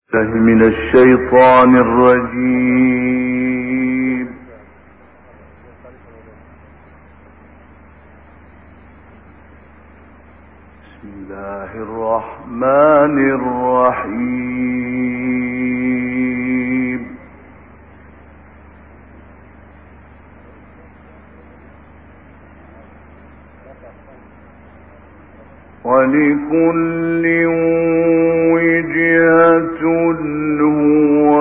من الشيطان الرجيم. بسم الله الرحمن الرحيم. ولكل وجهة هو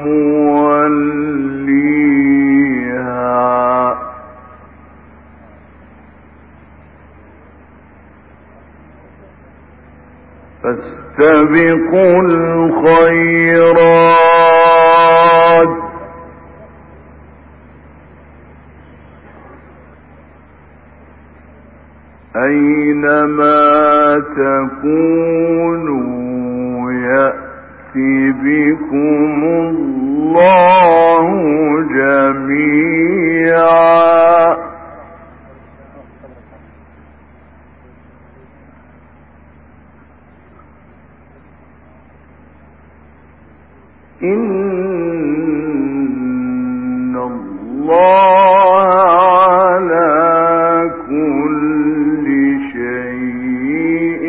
موليها فاستبقوا الخيرات أينما تكونوا يأتي بكم الله جميعا إن الله على كل شيء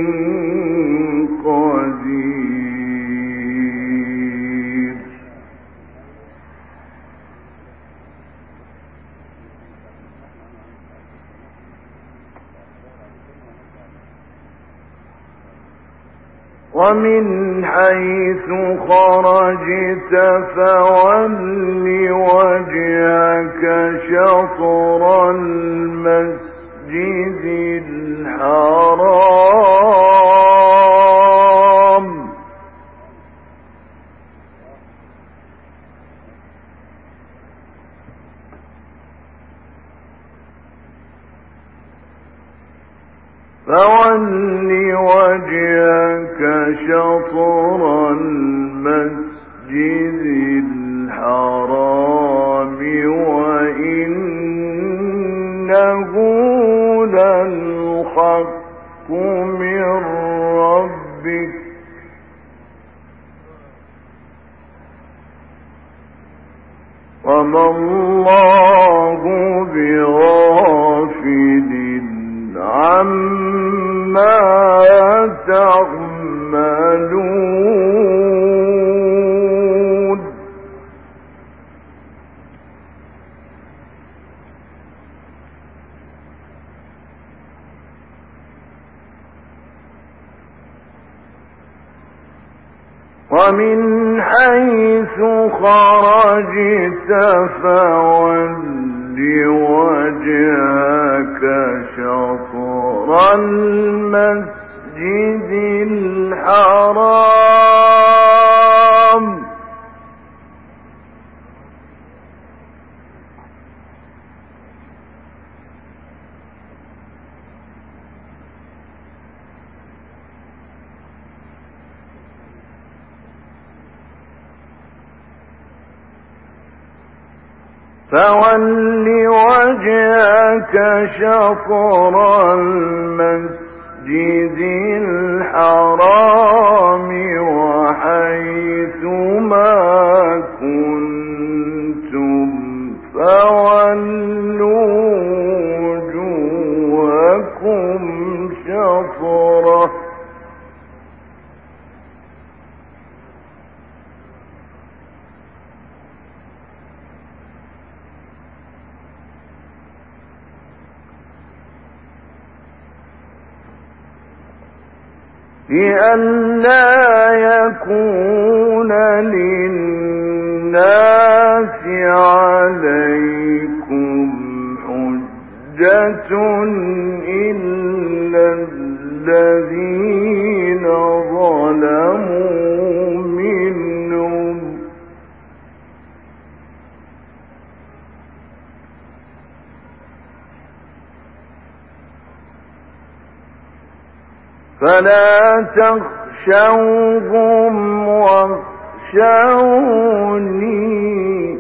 قدير. ومن حيث خرجت فول وجهك شطر المسجد الحرام فول وجهك شطر المسجد الحرام وإنه للحق من ربك وما الله بغافل عما تعملون. ومن حيث خرجت فول وجهك شطر المسجد الحرام فول وجهك شطر المسجد الحرام وحيث ما كنتم فولوا وجوهكم شطره لئلا يكون للناس عليكم حجة إلا الذين ظلموا منهم فلا تخشوهم واخشوني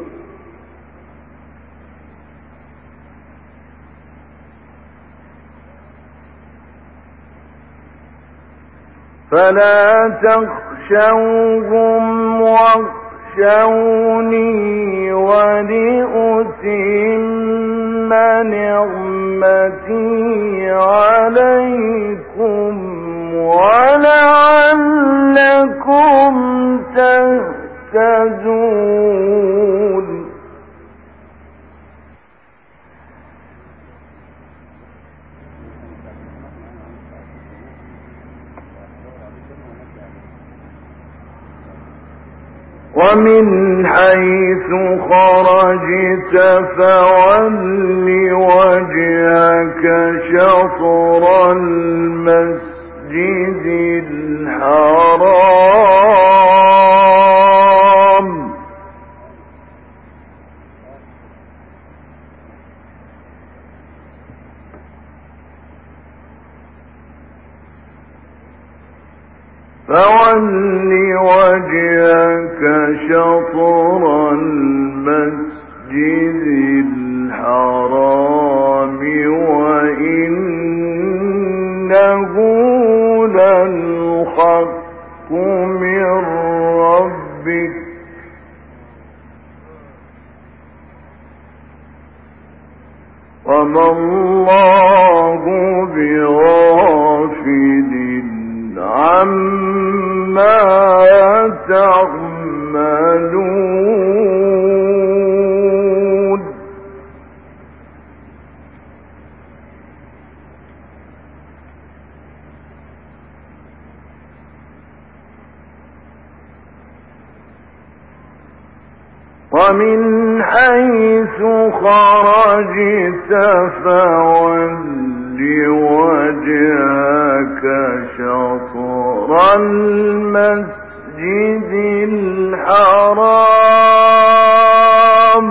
فلا تخشوهم فاخشوهم واخشوني ولأتم نعمتي عليكم ولعلكم تهتدون. ومن حيث خرجت فول وجهك شطر المسجد الحرام فول وجهك شطر المسجد الحرام وإنه للحق من ربك وما الله بغافل عما تعملون. ومن حيث خرجت فول وجهك شطر المسجد الحرام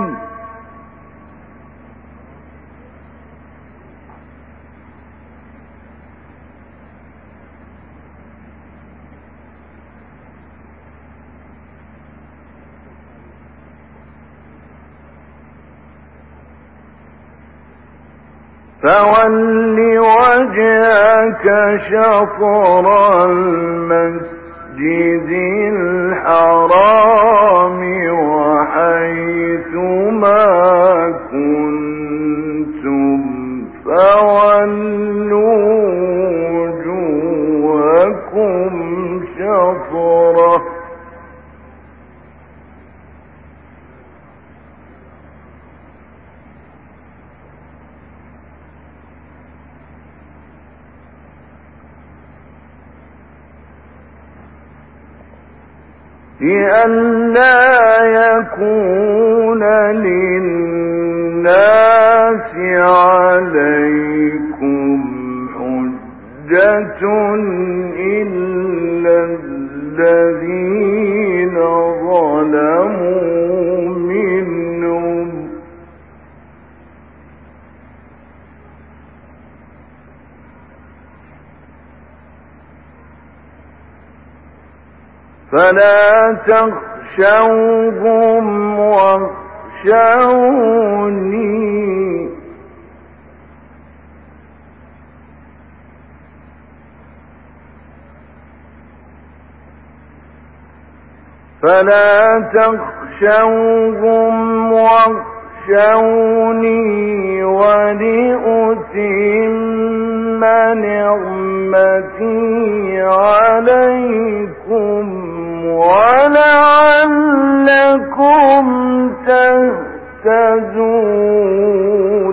فول وجهك شطر المسجد الحرام وحيث ما كنتم فولوا وجوهكم شطره لئلا يكون للناس عليكم حجة إلا الذين ظلموا منهم فلا تخشوهم واخشوني ولأتم نعمتي عليكم ولعلكم تهتدون.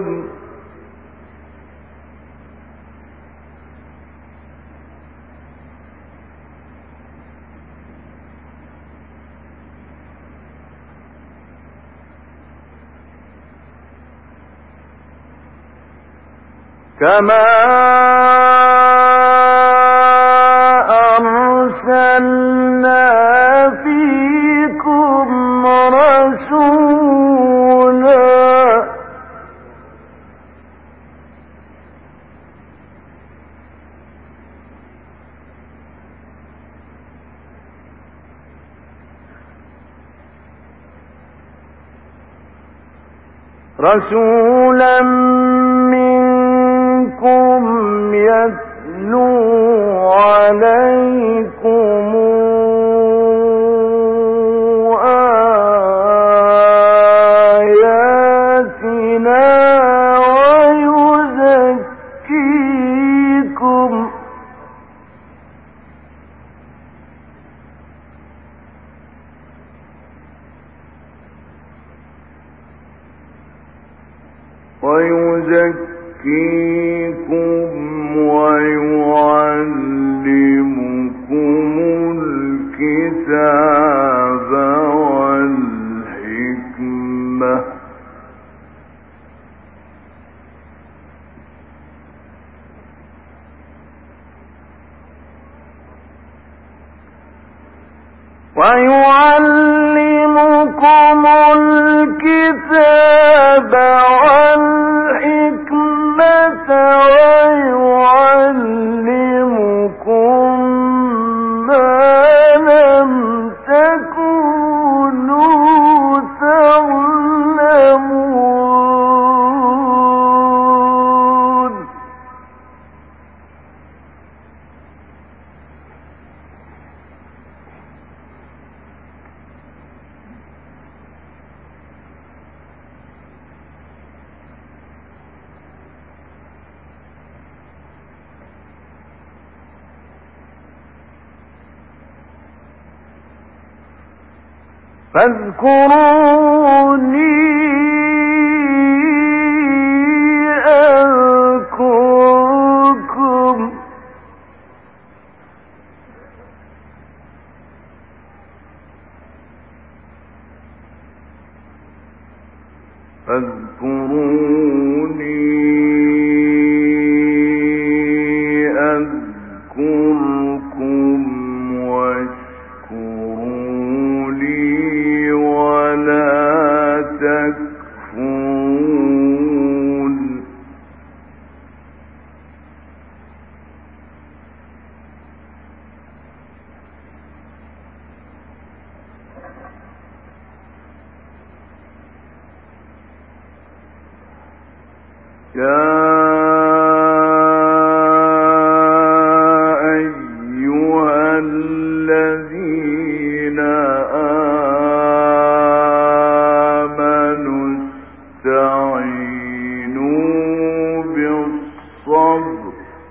كما أرسلنا فيكم رسولا منكم يتلو عليكم ويزكيكم ويعلمكم الكتاب والحكمة ويعلمكم ما لم تكونوا تعلمون فاذكروني أذكركم واشكروا لي ولا تكفرون يا أيها الذين آمنوا استعينوا بالصبر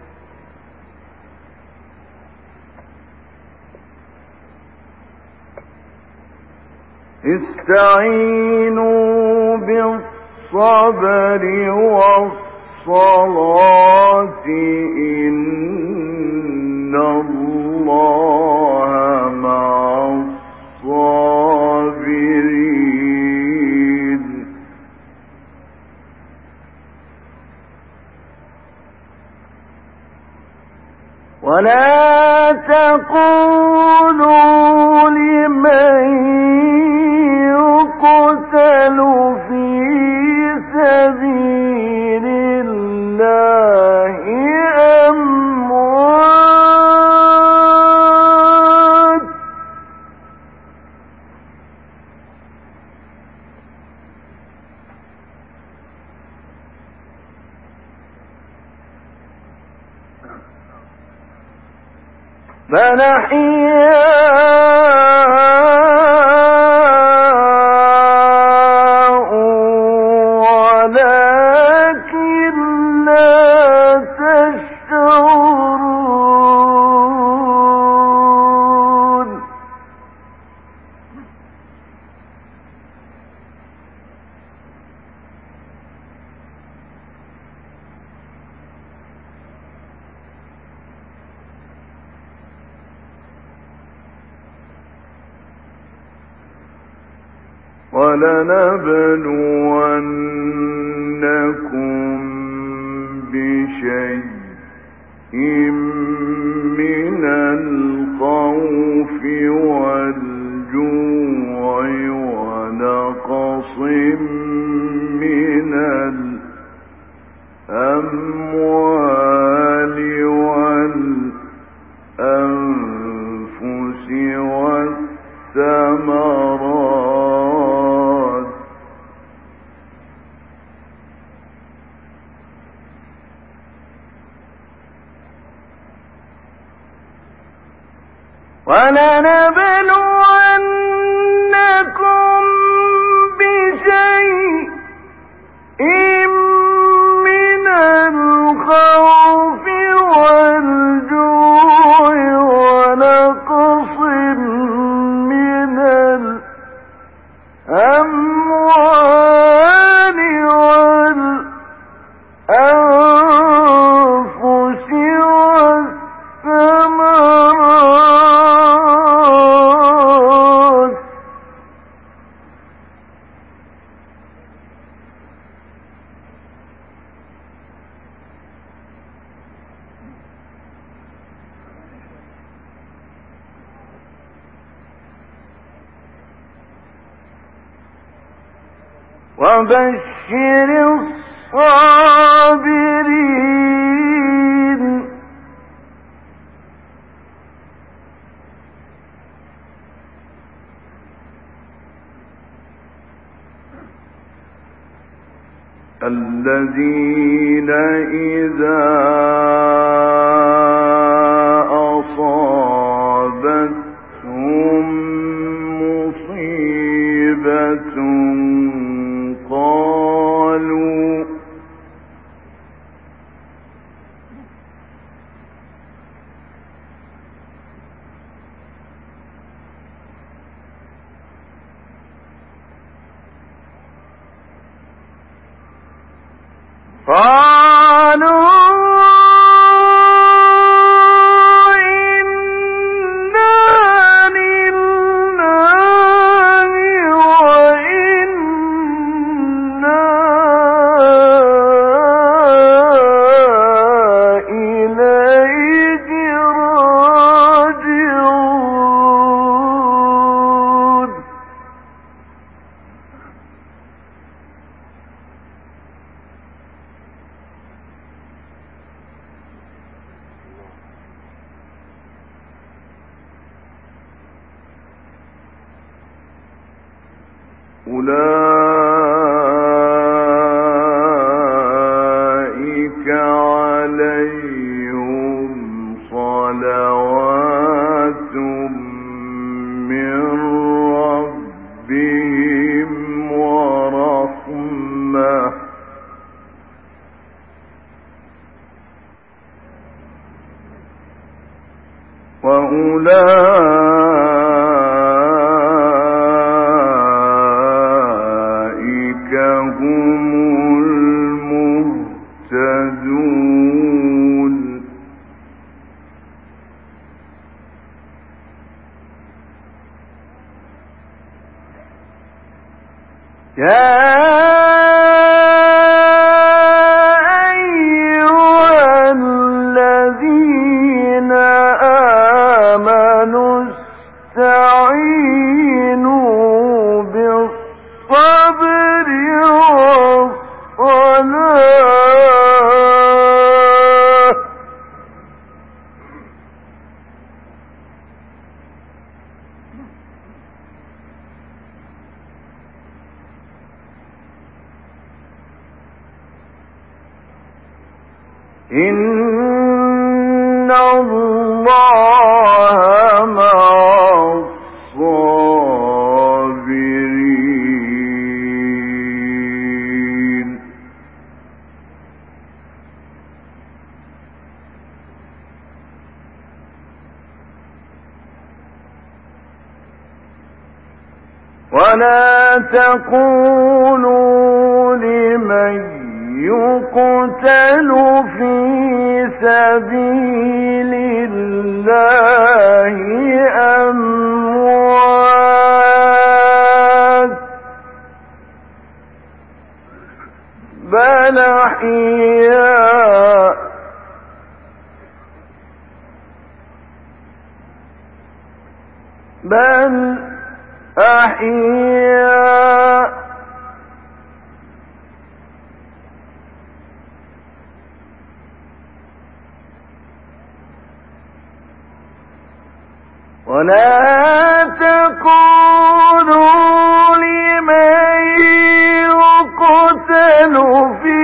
والصلاة إن الله مع الصابرين ولا تقولوا لمن يقتل في سبيل الله أموات بل أحياء ولكن لا تشعرون ولنبلونكم بشيء من الخوف والجوع ونقص من الأموال والأنفس والثمرات ولنبلونكم بشيء من الخوف والجوع ونقص من وبشر الصابرين الذين إذا أصابتهم مصيبة قالوا أولئك عليهم صلوات من ربهم ورحمة وأولئك هم المهتدون يا أيها الذين آمنوا استعينوا بالصبر والصلاة إن الله مع الصابرين ولا تقولوا لمن يقتل في سبيل الله أموات بل أحياء ولا تقولوا لمن يقتل في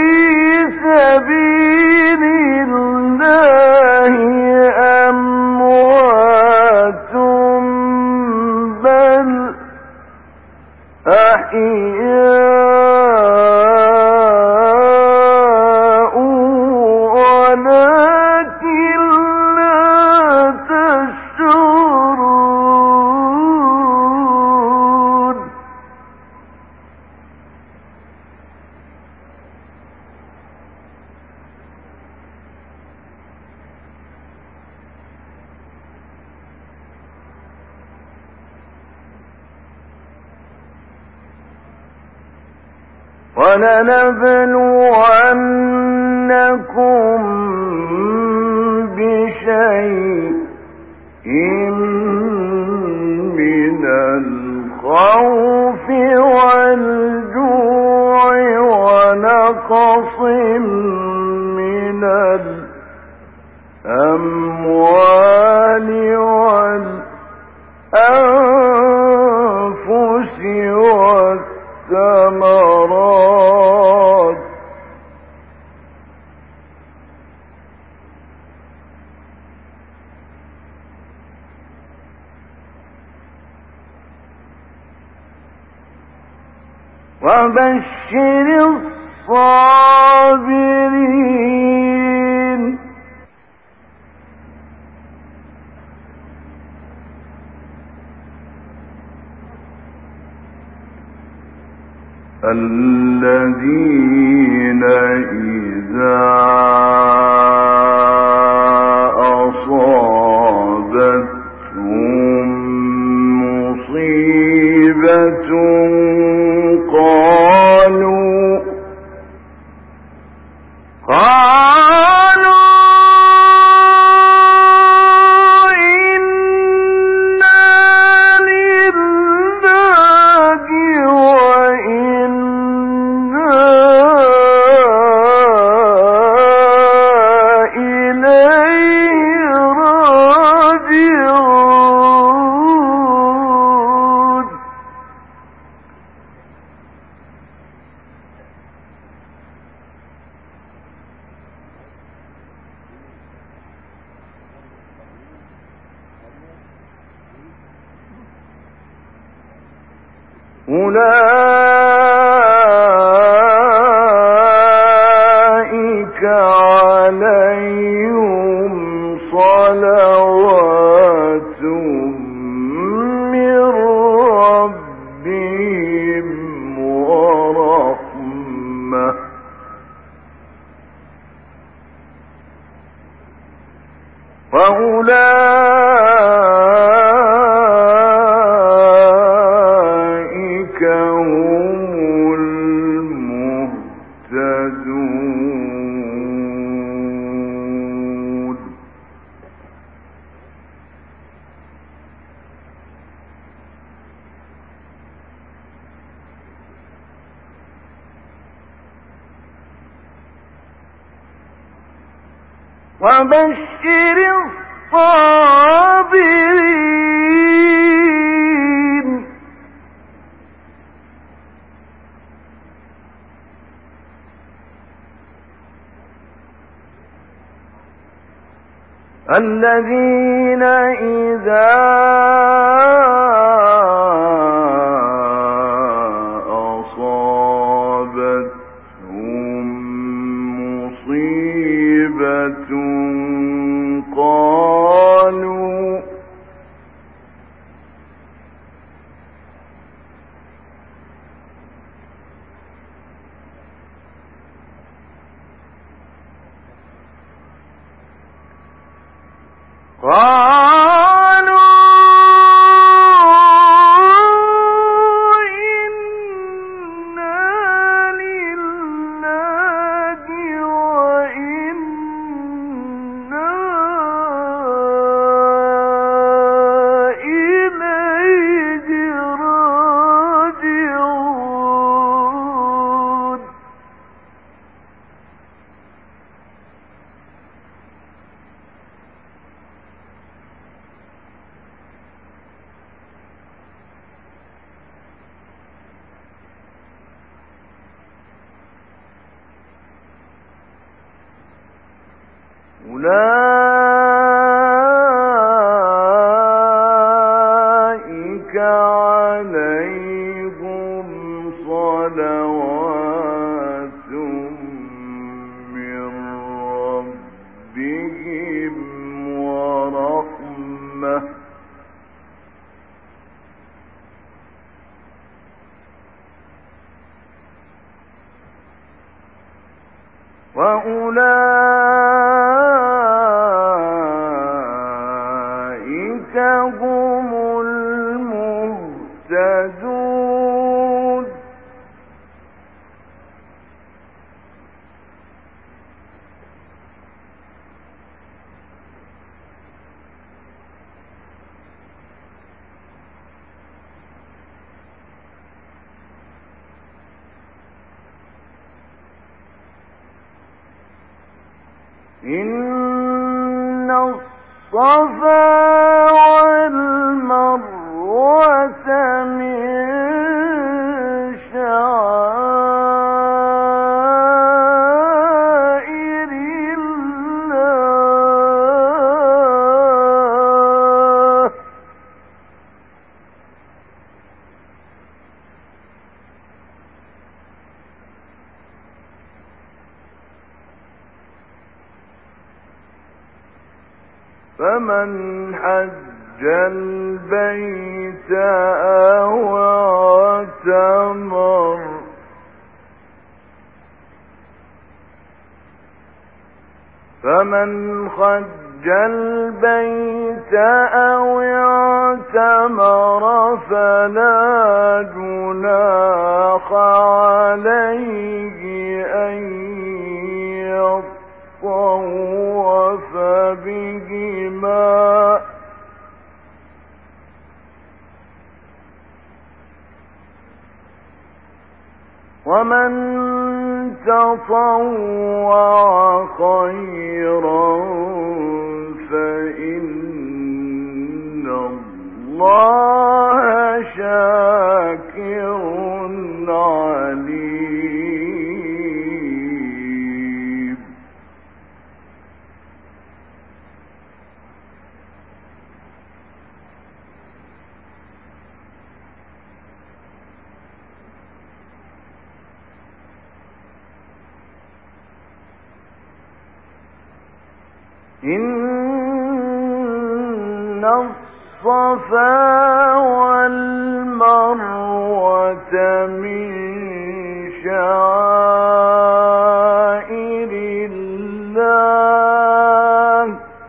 سبيل الله أموات بل أحياء ولكن لا تشعرون ولنبلونكم بشيء من الخوف والجوع الثمرات وبشر الصابرين الذين إذا أصابتهم مصيبة أولئك عليهم صلوات من ربهم ورحمة وأولئك هم المهتدون وبشر الصابرين الذين إذا أصابتهم مصيبة قالوا إنا لله وإنا إليه راجعون أولئك عليهم صلوات من ربهم ورحمة وأولئك هم المهتدون إن الصفا والمروة من شعائر فمن حج البيت أو اعتمر فلا جناح عليه أن يطوف بهما ومن تطوع خيرا فإن الله شاكر عليم. إن الصفا والمروة من شعائر الله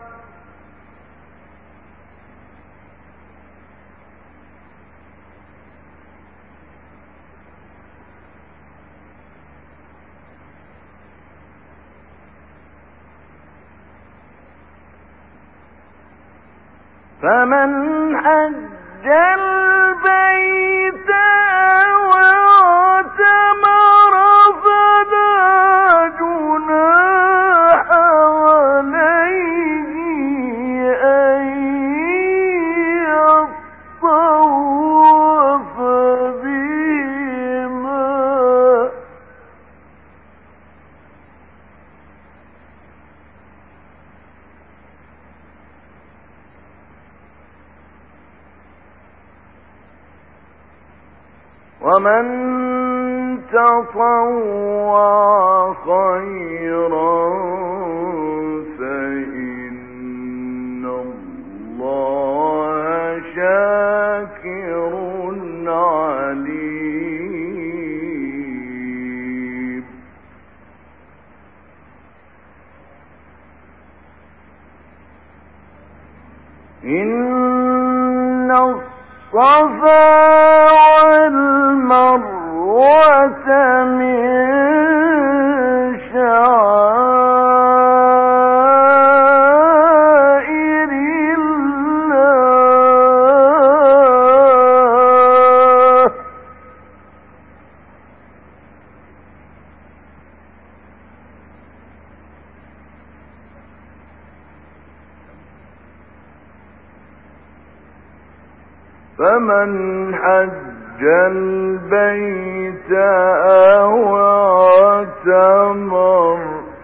فمن حج البيت أو اعتمر فلا جناح عليه أن يطوف بهما ومن تطوع خيرا فإن الله شاكر عليم. إن الصفا والمروة من شعائر الله فمن حج البيت أو اعتمر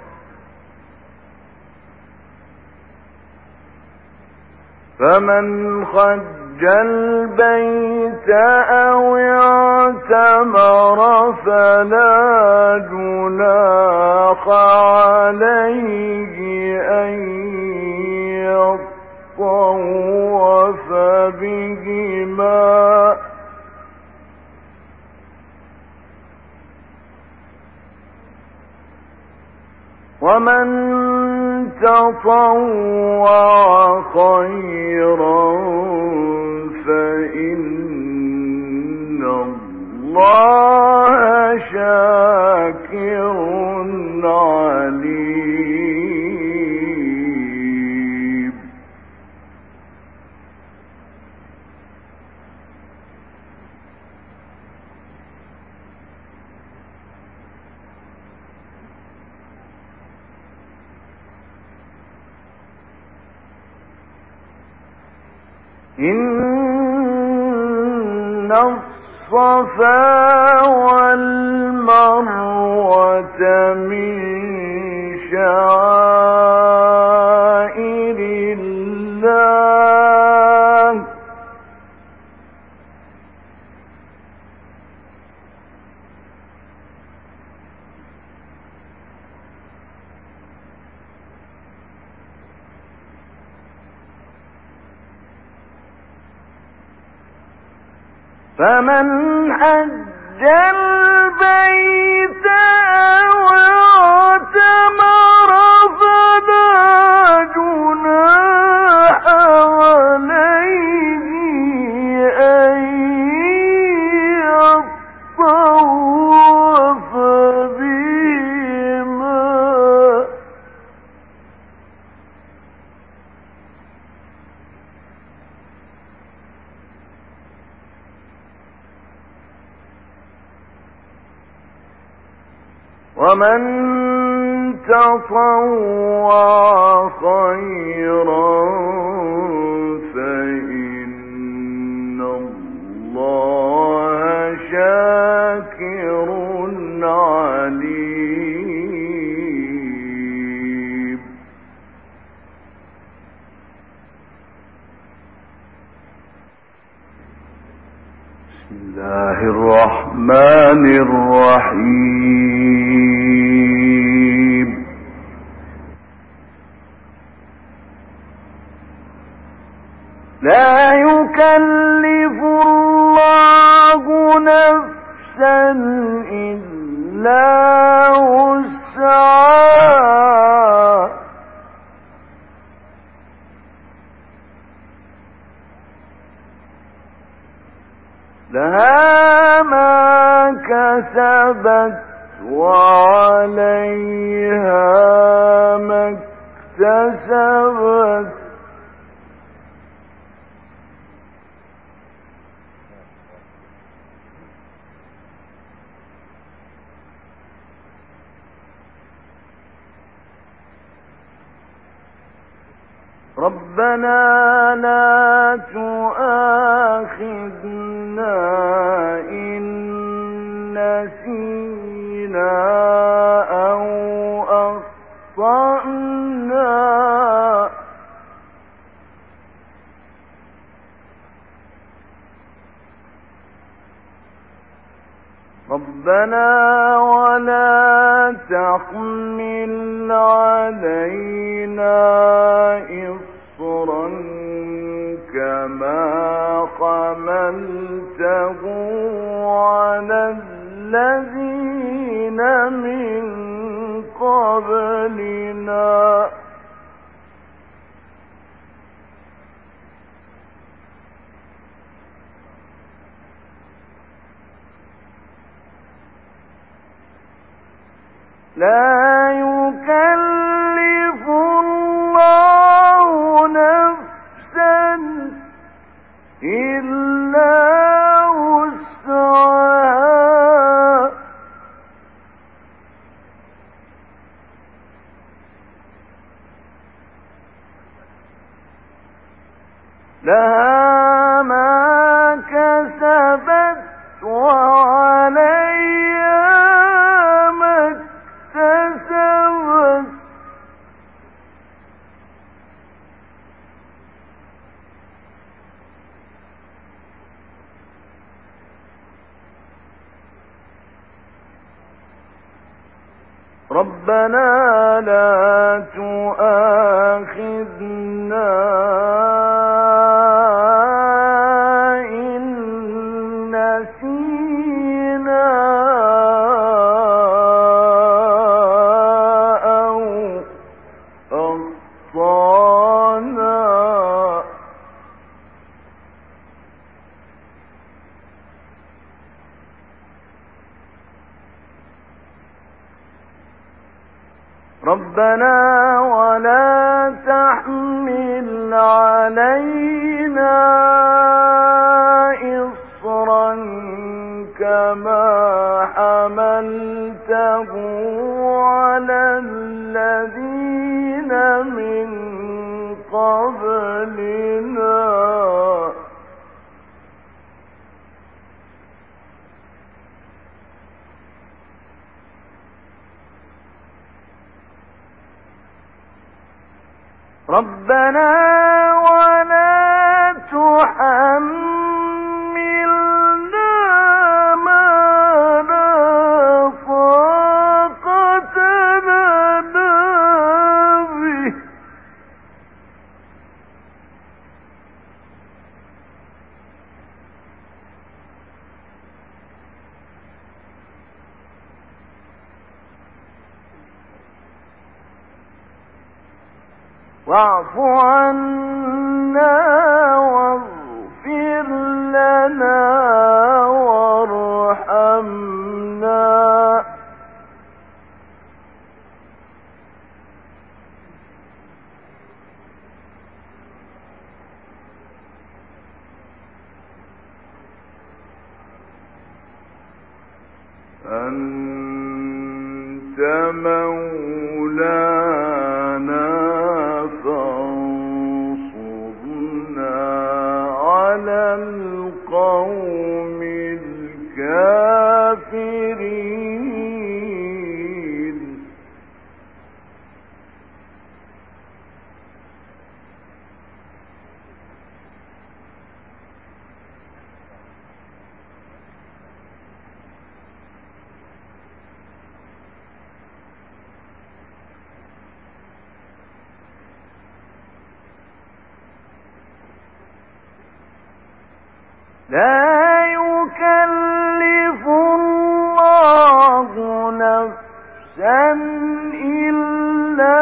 فلا جناح عليه أن يطوف بهما ومن تطوع خيرا فإن الله شاكر عليم. إن الصفا والمروة من شعائر الله فمن حج البيت أو اعتمر فلا جناح عليه أن يطوف بهما ومن تطوع خيرا فإن الله شاكر عليم. بسم الله الرحمن الرحيم. لا يكلف الله نفسا إلا وسعها لها ما كسبت وعليها ما اكتسبت ربنا لا تؤاخذنا إن نسينا أو أخطأنا ربنا ولا تحمل علينا إصرا كما حملته على الذين من قبلنا لا يكلف الله نفسا إلا وسعها لها ما كسبت وعليها ما اكتسبت ربنا لا تؤاخذنا إن نسينا أو أخطأنا ربنا ولا تحمل علينا إصرا كما حملته على الذين من قبلنا ربنا ولا تحملنا ما لا طاقة لنا به واعف عنا واغفر لنا وارحمنا أنت مولانا فانصرنا على القوم الكافرين لا يكلف الله نفسا إلا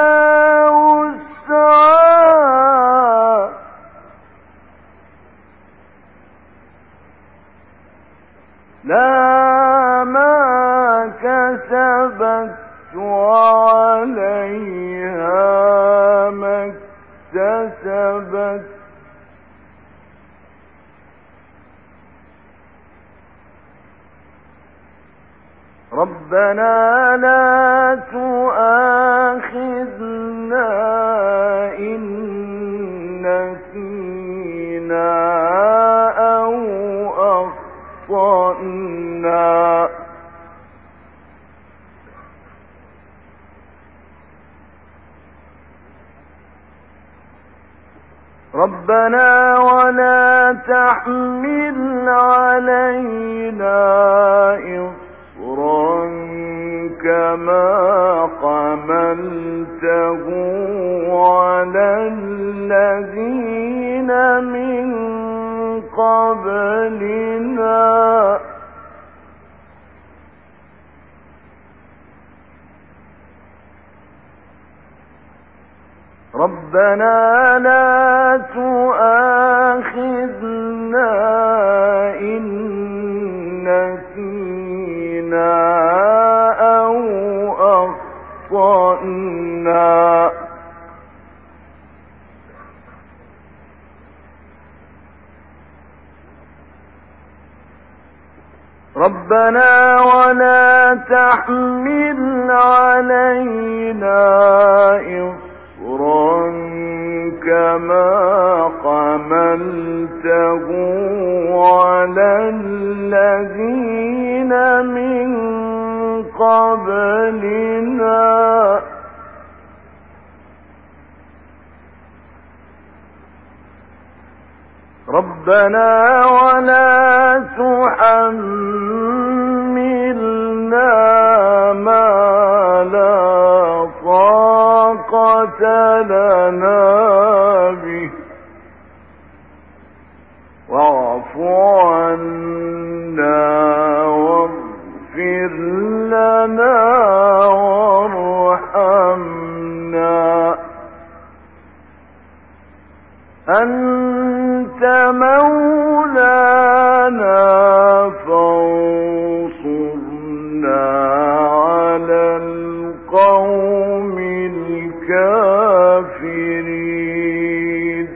وسعها لها ما كسبت وعليها ما اكتسبت ربنا لا تؤاخذنا إن نسينا أو أخطأنا ربنا ولا تحمل علينا إصرا كما حملته على الذين من قبلنا ربنا لا تؤاخذنا إن نسينا أو أخطأنا ربنا ولا تحمل علينا إصرا كما حملته على الذين من قبلنا ربنا ولا تحملنا ما لا طاقة لنا به واعف عنا واغفر لنا وارحمنا أنت مولانا فانصرنا على القوم الكافرين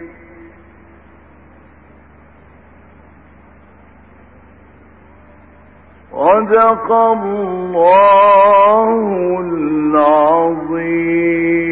صدق الله العظيم.